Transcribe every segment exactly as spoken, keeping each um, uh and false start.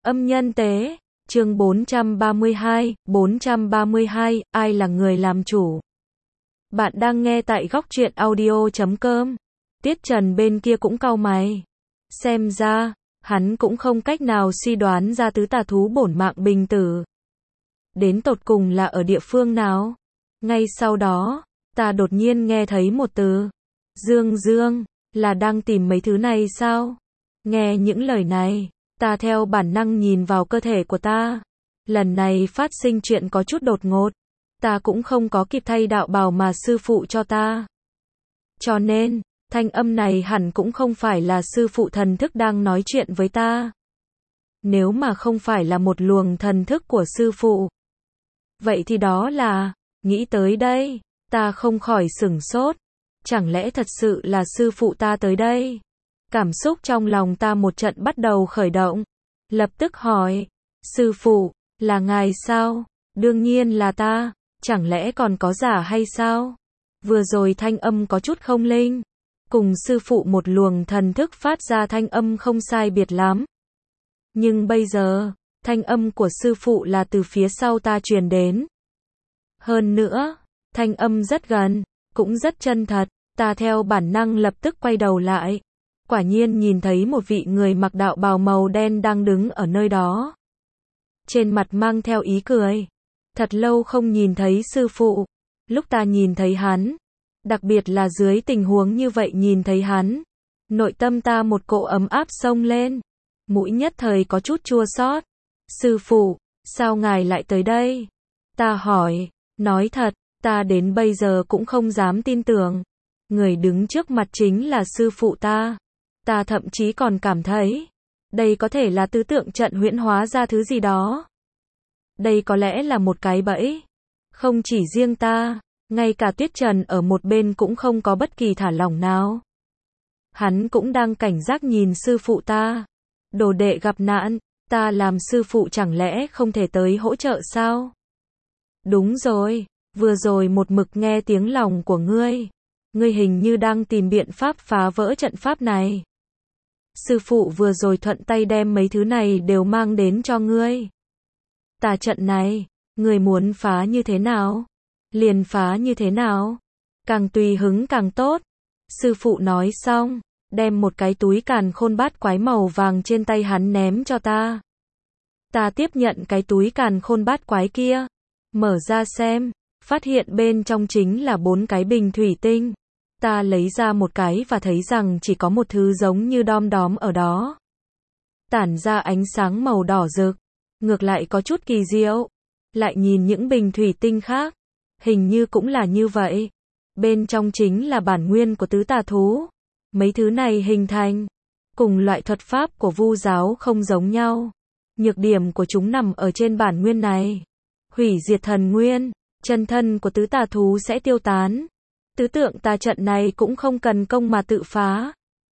Âm nhân tế, chương bốn trăm ba mươi hai, bốn trăm ba mươi hai, ai là người làm chủ? Bạn đang nghe tại góc truyện audio chấm com. Tiết Trần bên kia cũng cau mày. Xem ra, hắn cũng không cách nào suy đoán ra tứ tà thú bổn mạng bình tử đến tột cùng là ở địa phương nào. Ngay sau đó, ta đột nhiên nghe thấy một từ. Dương Dương, là đang tìm mấy thứ này sao? Nghe những lời này, ta theo bản năng nhìn vào cơ thể của ta. Lần này phát sinh chuyện có chút đột ngột. Ta cũng không có kịp thay đạo bào mà sư phụ cho ta. Cho nên, thanh âm này hẳn cũng không phải là sư phụ thần thức đang nói chuyện với ta. Nếu mà không phải là một luồng thần thức của sư phụ, vậy thì đó là, nghĩ tới đây, ta không khỏi sửng sốt. Chẳng lẽ thật sự là sư phụ ta tới đây? Cảm xúc trong lòng ta một trận bắt đầu khởi động. Lập tức hỏi, sư phụ, là ngài sao? Đương nhiên là ta, chẳng lẽ còn có giả hay sao? Vừa rồi thanh âm có chút không linh. Cùng sư phụ một luồng thần thức phát ra thanh âm không sai biệt lắm. Nhưng bây giờ, thanh âm của sư phụ là từ phía sau ta truyền đến. Hơn nữa, thanh âm rất gần, cũng rất chân thật. Ta theo bản năng lập tức quay đầu lại. Quả nhiên nhìn thấy một vị người mặc đạo bào màu đen đang đứng ở nơi đó. Trên mặt mang theo ý cười. Thật lâu không nhìn thấy sư phụ. Lúc ta nhìn thấy hắn, đặc biệt là dưới tình huống như vậy nhìn thấy hắn, nội tâm ta một cỗ ấm áp xông lên. Mũi nhất thời có chút chua xót. Sư phụ, sao ngài lại tới đây? Ta hỏi, nói thật, ta đến bây giờ cũng không dám tin tưởng. Người đứng trước mặt chính là sư phụ ta. Ta thậm chí còn cảm thấy, đây có thể là tứ tượng trận huyễn hóa ra thứ gì đó. Đây có lẽ là một cái bẫy. Không chỉ riêng ta, ngay cả Tuyết Trần ở một bên cũng không có bất kỳ thả lỏng nào. Hắn cũng đang cảnh giác nhìn sư phụ ta. Đồ đệ gặp nạn, ta làm sư phụ chẳng lẽ không thể tới hỗ trợ sao? Đúng rồi, vừa rồi một mực nghe tiếng lòng của ngươi. Ngươi hình như đang tìm biện pháp phá vỡ trận pháp này. Sư phụ vừa rồi thuận tay đem mấy thứ này đều mang đến cho ngươi. Tà trận này, ngươi muốn phá như thế nào? Liền phá như thế nào? Càng tùy hứng càng tốt. Sư phụ nói xong, đem một cái túi càn khôn bát quái màu vàng trên tay hắn ném cho ta. Ta tiếp nhận cái túi càn khôn bát quái kia, mở ra xem, phát hiện bên trong chính là bốn cái bình thủy tinh. Ta lấy ra một cái và thấy rằng chỉ có một thứ giống như đom đóm ở đó. Tản ra ánh sáng màu đỏ rực, ngược lại có chút kỳ diệu. Lại nhìn những bình thủy tinh khác, hình như cũng là như vậy. Bên trong chính là bản nguyên của tứ tà thú. Mấy thứ này hình thành, cùng loại thuật pháp của Vu giáo không giống nhau. Nhược điểm của chúng nằm ở trên bản nguyên này. Hủy diệt thần nguyên, chân thân của tứ tà thú sẽ tiêu tán. Tứ tượng tà trận này cũng không cần công mà tự phá.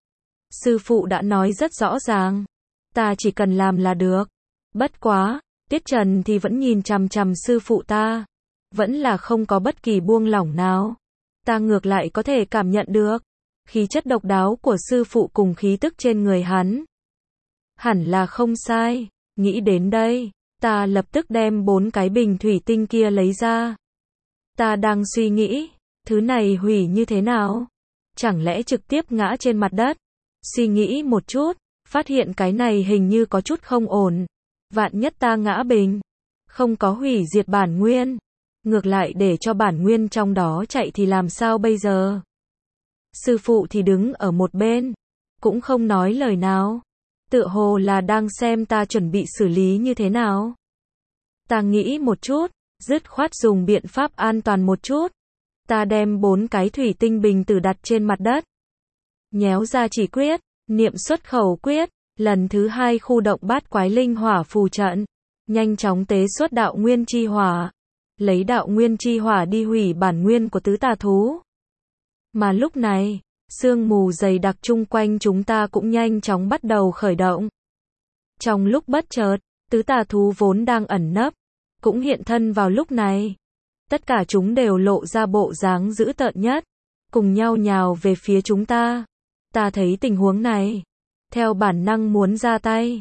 Sư phụ đã nói rất rõ ràng. Ta chỉ cần làm là được. Bất quá, Tiết Trần thì vẫn nhìn chằm chằm sư phụ ta. Vẫn là không có bất kỳ buông lỏng nào. Ta ngược lại có thể cảm nhận được khí chất độc đáo của sư phụ cùng khí tức trên người hắn. Hẳn là không sai. Nghĩ đến đây, ta lập tức đem bốn cái bình thủy tinh kia lấy ra. Ta đang suy nghĩ, thứ này hủy như thế nào? Chẳng lẽ trực tiếp ngã trên mặt đất? Suy nghĩ một chút, phát hiện cái này hình như có chút không ổn. Vạn nhất ta ngã bình, không có hủy diệt bản nguyên, ngược lại để cho bản nguyên trong đó chạy thì làm sao bây giờ? Sư phụ thì đứng ở một bên, cũng không nói lời nào. Tựa hồ là đang xem ta chuẩn bị xử lý như thế nào. Ta nghĩ một chút, dứt khoát dùng biện pháp an toàn một chút. Ta đem bốn cái thủy tinh bình tử đặt trên mặt đất. Nhéo ra chỉ quyết, niệm xuất khẩu quyết, lần thứ hai khu động bát quái linh hỏa phù trận. Nhanh chóng tế xuất đạo nguyên chi hỏa. Lấy đạo nguyên chi hỏa đi hủy bản nguyên của tứ tà thú. Mà lúc này, sương mù dày đặc chung quanh chúng ta cũng nhanh chóng bắt đầu khởi động. Trong lúc bất chợt, tứ tà thú vốn đang ẩn nấp, cũng hiện thân vào lúc này. Tất cả chúng đều lộ ra bộ dáng dữ tợn nhất, cùng nhau nhào về phía chúng ta. Ta thấy tình huống này, theo bản năng muốn ra tay.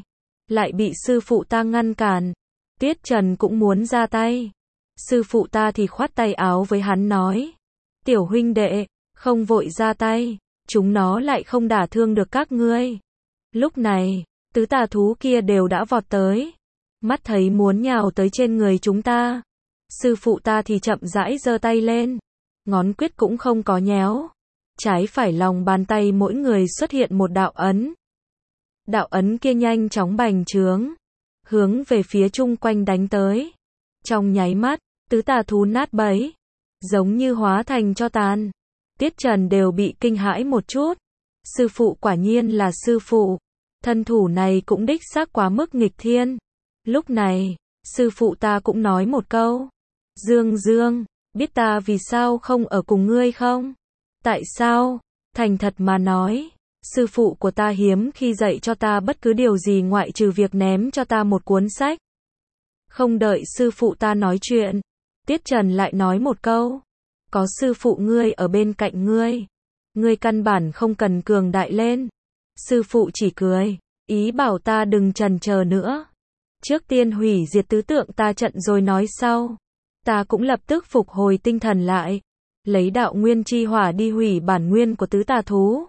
lại bị sư phụ ta ngăn cản. Tiết Trần cũng muốn ra tay. Sư phụ ta thì khoát tay áo với hắn nói. Tiểu huynh đệ, không vội ra tay, chúng nó lại không đả thương được các ngươi. Lúc này, tứ tà thú kia đều đã vọt tới. Mắt thấy muốn nhào tới trên người chúng ta. Sư phụ ta thì chậm rãi giơ tay lên. Ngón quyết cũng không có nhéo. Trái phải lòng bàn tay mỗi người xuất hiện một đạo ấn. Đạo ấn kia nhanh chóng bành trướng, hướng về phía chung quanh đánh tới. Trong nháy mắt, tứ tà thú nát bấy, giống như hóa thành tro tàn. Tiết Trần đều bị kinh hãi một chút. Sư phụ quả nhiên là sư phụ. Thân thủ này cũng đích xác quá mức nghịch thiên. Lúc này, sư phụ ta cũng nói một câu. Dương Dương, biết ta vì sao không ở cùng ngươi không? Tại sao? Thành thật mà nói, sư phụ của ta hiếm khi dạy cho ta bất cứ điều gì ngoại trừ việc ném cho ta một cuốn sách. Không đợi sư phụ ta nói chuyện, Tiết Trần lại nói một câu. Có sư phụ ngươi ở bên cạnh ngươi, ngươi căn bản không cần cường đại lên. Sư phụ chỉ cười, ý bảo ta đừng chần chờ nữa. Trước tiên hủy diệt tứ tượng ta trận rồi nói sau. Ta cũng lập tức phục hồi tinh thần lại, lấy đạo nguyên chi hỏa đi hủy bản nguyên của tứ tà thú.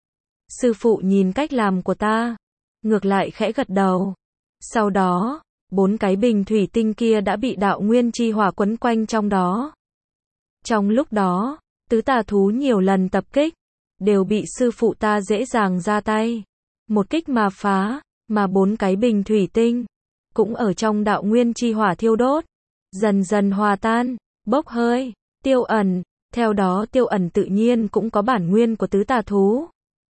Sư phụ nhìn cách làm của ta, ngược lại khẽ gật đầu. Sau đó, bốn cái bình thủy tinh kia đã bị đạo nguyên chi hỏa quấn quanh trong đó. Trong lúc đó, tứ tà thú nhiều lần tập kích, đều bị sư phụ ta dễ dàng ra tay. Một kích mà phá, mà bốn cái bình thủy tinh, cũng ở trong đạo nguyên chi hỏa thiêu đốt, dần dần hòa tan, bốc hơi, tiêu ẩn. Theo đó tiêu ẩn tự nhiên cũng có bản nguyên của tứ tà thú.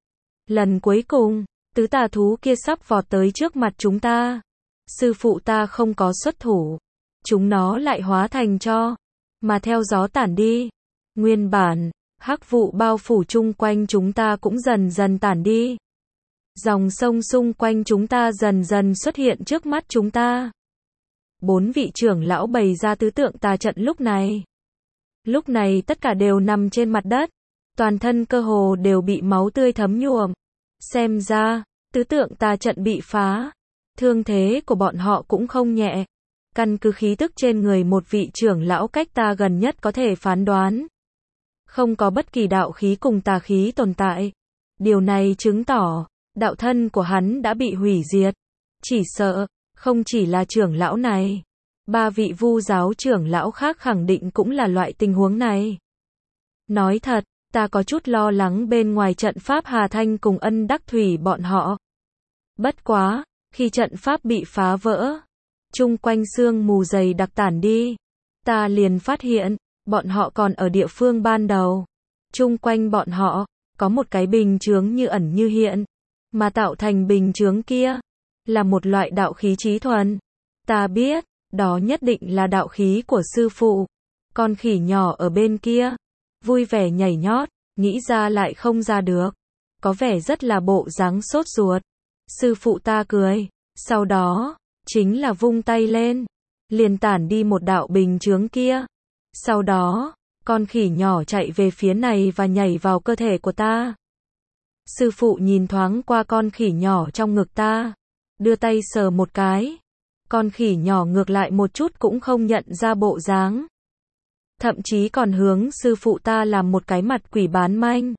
Lần cuối cùng, tứ tà thú kia sắp vọt tới trước mặt chúng ta. Sư phụ ta không có xuất thủ. Chúng nó lại hóa thành tro, mà theo gió tản đi. Nguyên bản, hắc vụ bao phủ chung quanh chúng ta cũng dần dần tản đi. Dòng sông xung quanh chúng ta dần dần xuất hiện trước mắt chúng ta. Bốn vị trưởng lão bày ra tứ tượng tà trận lúc này. Lúc này tất cả đều nằm trên mặt đất, toàn thân cơ hồ đều bị máu tươi thấm nhuộm. Xem ra, tứ tượng tà trận bị phá, thương thế của bọn họ cũng không nhẹ. Căn cứ khí tức trên người một vị trưởng lão cách ta gần nhất có thể phán đoán. Không có bất kỳ đạo khí cùng tà khí tồn tại. Điều này chứng tỏ, đạo thân của hắn đã bị hủy diệt. Chỉ sợ, không chỉ là trưởng lão này. Ba vị vu giáo trưởng lão khác khẳng định cũng là loại tình huống này. Nói thật, ta có chút lo lắng bên ngoài trận pháp Hà Thanh cùng Ân Đắc Thủy bọn họ. Bất quá, khi trận pháp bị phá vỡ, chung quanh sương mù dày đặc tản đi, ta liền phát hiện, bọn họ còn ở địa phương ban đầu. Chung quanh bọn họ, có một cái bình chướng như ẩn như hiện, mà tạo thành bình chướng kia, là một loại đạo khí chí thuần. Ta biết, đó nhất định là đạo khí của sư phụ. Con khỉ nhỏ ở bên kia, vui vẻ nhảy nhót, nghĩ ra lại không ra được. Có vẻ rất là bộ dáng sốt ruột. Sư phụ ta cười, sau đó, chính là vung tay lên, liền tản đi một đạo bình chướng kia. Sau đó, con khỉ nhỏ chạy về phía này và nhảy vào cơ thể của ta. Sư phụ nhìn thoáng qua con khỉ nhỏ trong ngực ta, đưa tay sờ một cái. Con khỉ nhỏ ngược lại một chút cũng không nhận ra bộ dáng. Thậm chí còn hướng sư phụ ta làm một cái mặt quỷ bán manh.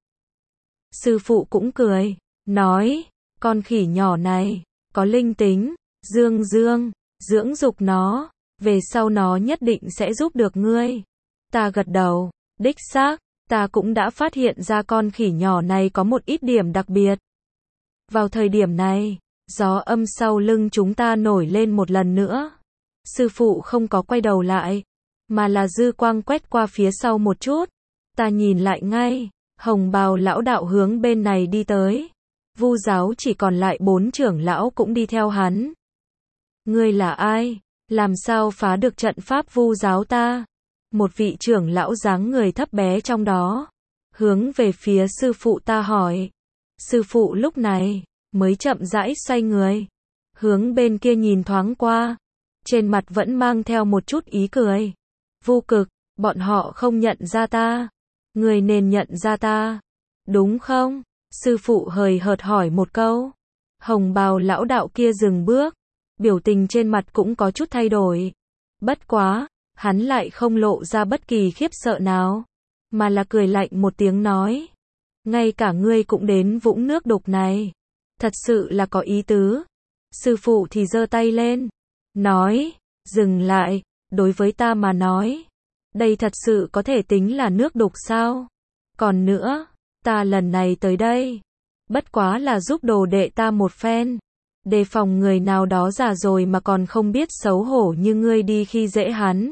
Sư phụ cũng cười, nói, con khỉ nhỏ này, có linh tính, Dương Dương, dưỡng dục nó, về sau nó nhất định sẽ giúp được ngươi. Ta gật đầu, đích xác, ta cũng đã phát hiện ra con khỉ nhỏ này có một ít điểm đặc biệt. Vào thời điểm này, gió âm sau lưng chúng ta nổi lên một lần nữa. Sư phụ không có quay đầu lại, mà là dư quang quét qua phía sau một chút. Ta nhìn lại ngay, hồng bào lão đạo hướng bên này đi tới. Vu giáo chỉ còn lại bốn trưởng lão cũng đi theo hắn. Ngươi là ai? Làm sao phá được trận pháp vu giáo ta? Một vị trưởng lão dáng người thấp bé trong đó, hướng về phía sư phụ ta hỏi. Sư phụ lúc này mới chậm rãi xoay người, hướng bên kia nhìn thoáng qua, trên mặt vẫn mang theo một chút ý cười. Vô Cực, bọn họ không nhận ra ta, người nên nhận ra ta, đúng không? Sư phụ hời hợt hỏi một câu. Hồng bào lão đạo kia dừng bước, biểu tình trên mặt cũng có chút thay đổi. Bất quá, hắn lại không lộ ra bất kỳ khiếp sợ nào, mà là cười lạnh một tiếng nói. Ngay cả ngươi cũng đến vũng nước đục này. Thật sự là có ý tứ. Sư phụ thì giơ tay lên, nói, dừng lại, đối với ta mà nói. Đây thật sự có thể tính là nước đục sao? Còn nữa, ta lần này tới đây, bất quá là giúp đồ đệ ta một phen. Đề phòng người nào đó già rồi mà còn không biết xấu hổ như ngươi đi khi dễ hắn.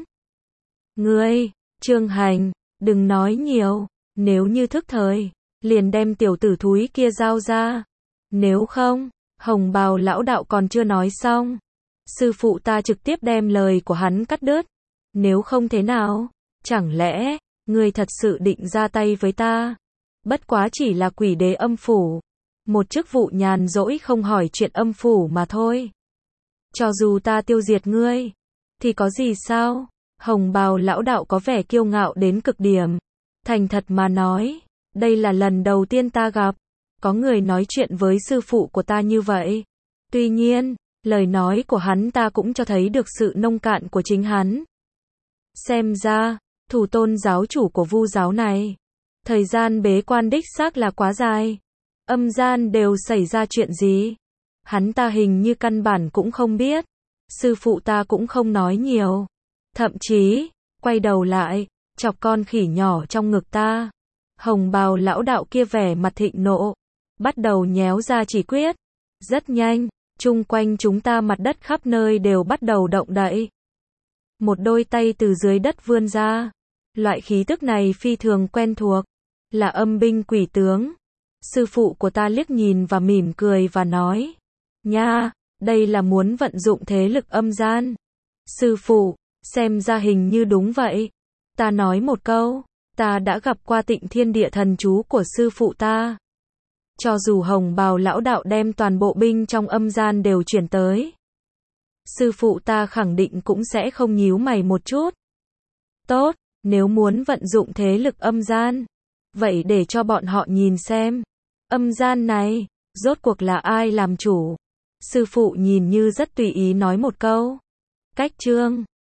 Ngươi, Trương Hành, đừng nói nhiều, nếu như thức thời, liền đem tiểu tử thúi kia giao ra. Nếu không, hồng bào lão đạo còn chưa nói xong. Sư phụ ta trực tiếp đem lời của hắn cắt đứt. Nếu không thế nào? Chẳng lẽ, ngươi thật sự định ra tay với ta? Bất quá chỉ là quỷ đế âm phủ. Một chức vụ nhàn rỗi không hỏi chuyện âm phủ mà thôi. Cho dù ta tiêu diệt ngươi, thì có gì sao? Hồng bào lão đạo có vẻ kiêu ngạo đến cực điểm. Thành thật mà nói, đây là lần đầu tiên ta gặp có người nói chuyện với sư phụ của ta như vậy. Tuy nhiên, lời nói của hắn ta cũng cho thấy được sự nông cạn của chính hắn. Xem ra, thủ tôn giáo chủ của Vu giáo này, thời gian bế quan đích xác là quá dài. Âm gian đều xảy ra chuyện gì? Hắn ta hình như căn bản cũng không biết. Sư phụ ta cũng không nói nhiều. Thậm chí, quay đầu lại, chọc con khỉ nhỏ trong ngực ta. Hồng bào lão đạo kia vẻ mặt thịnh nộ, bắt đầu nhéo ra chỉ quyết. Rất nhanh, chung quanh chúng ta mặt đất khắp nơi đều bắt đầu động đậy. Một đôi tay từ dưới đất vươn ra. Loại khí tức này phi thường quen thuộc, là âm binh quỷ tướng. Sư phụ của ta liếc nhìn và mỉm cười và nói, nha, đây là muốn vận dụng thế lực âm gian. Sư phụ, xem ra hình như đúng vậy. Ta nói một câu, ta đã gặp qua Tịnh Thiên Địa thần chú của sư phụ ta. Cho dù hồng bào lão đạo đem toàn bộ binh trong âm gian đều chuyển tới, sư phụ ta khẳng định cũng sẽ không nhíu mày một chút. Tốt, nếu muốn vận dụng thế lực âm gian, vậy để cho bọn họ nhìn xem, âm gian này, rốt cuộc là ai làm chủ. Sư phụ nhìn như rất tùy ý nói một câu. Cách chương